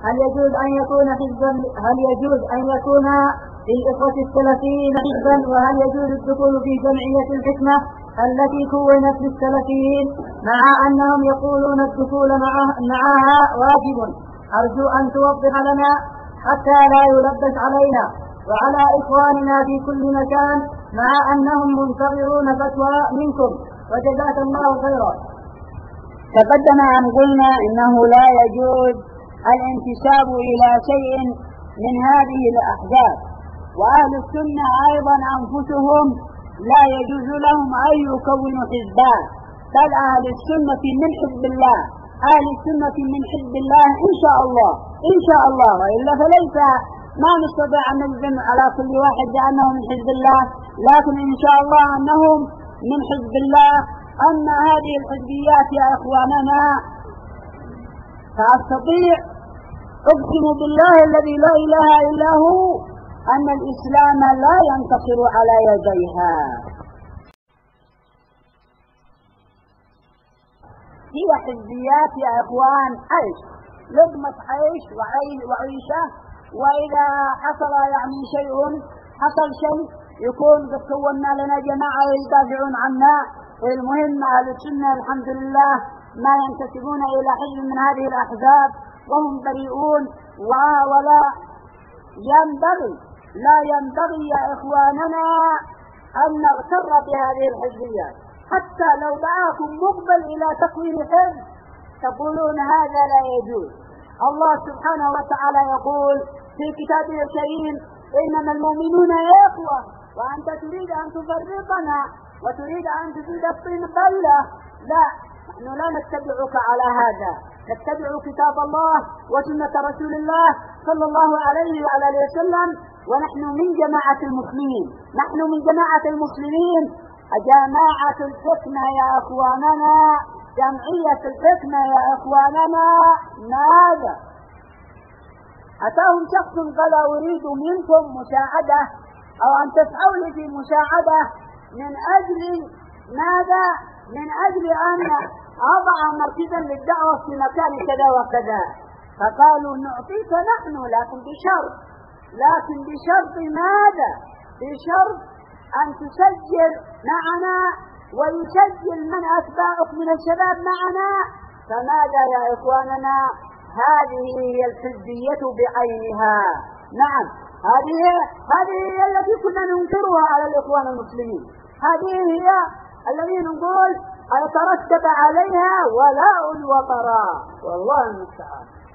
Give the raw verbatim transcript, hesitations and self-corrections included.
هل يجوز أن يكون حزبا هل يجوز أن يكون للإخوة السلفيين حزبا، وهل يجوز الدخول في جمعية الحكمة التي كونت للسلفيين مع أنهم يقولون الدخول معها واجب؟ أرجو أن توضح لنا حتى لا يلبس علينا وعلى إخواننا في كل مكان، مع أنهم منتظرون فتوى منكم، وجزاك الله خيرا. تقدم أن قلنا إنه لا يجوز الانتساب إلى شيء من هذه الأحزاب، وأهل السنة أيضا أنفسهم لا يجوز لهم أن يكونوا حزبان، بل أهل السنة من حزب الله، أهل السنة من حزب الله إن شاء الله إن شاء الله، وإلا فليس ما نستطيع أن نجزم على كل واحد بأنه من حزب الله، لكن إن شاء الله أنهم من حزب الله. أما هذه الحزبيات يا إخواننا فأستطيع أقسم بالله الذي لا إله إلا هو أن الإسلام لا ينتصر على يديها. هي حزبيات يا إخوان عيش، لقمة عيش وعيشة، وإذا حصل يعني شيء حصل شيء يكون قد كونا لنا جماعة يدافعون عنا. المهم أهل السنة الحمد لله ما ينتسبون إلى حزب من هذه الأحزاب وهم بريئون، ولا ينبغي لا ينبغي يا إخواننا أن نغتر بهذه الحزبيات، حتى لو دعاكم مقبل إلى تكوين حزب تقولون هذا لا يجوز. الله سبحانه وتعالى يقول في كتابه الكريم إنما المؤمنون إخوة، وأنت تريد أن تفرقنا وتريد أن تزيد الطين بلة. لا، نحن لا نتبعك على هذا، نتبع كتاب الله وسنة رسول الله صلى الله عليه وعلى اله وسلم، ونحن من جماعة المسلمين، نحن من جماعة المسلمين، جماعة الحكمة يا أخواننا، جمعية الحكمة يا أخواننا. ماذا أتاهم شخص قال أريد منكم مساعدة أو أن تسعوا لي في مساعدة من أجل ماذا؟ من أجل أن أضع مركزا للدعوة في مكان كذا وكذا، فقالوا نعطيك نحن لكن بشرط، لكن بشرط ماذا؟ بشرط أن تسجل معنا ويسجل من أتباعك من الشباب معنا. فماذا يا إخواننا؟ هذه هي الحزبية بعينها. نعم، هذه هذه هي التي كنا ننكرها على الإخوان المسلمين، هذه هي الذي نقول يترتب عليها ولاء وبراء، والله المستعان.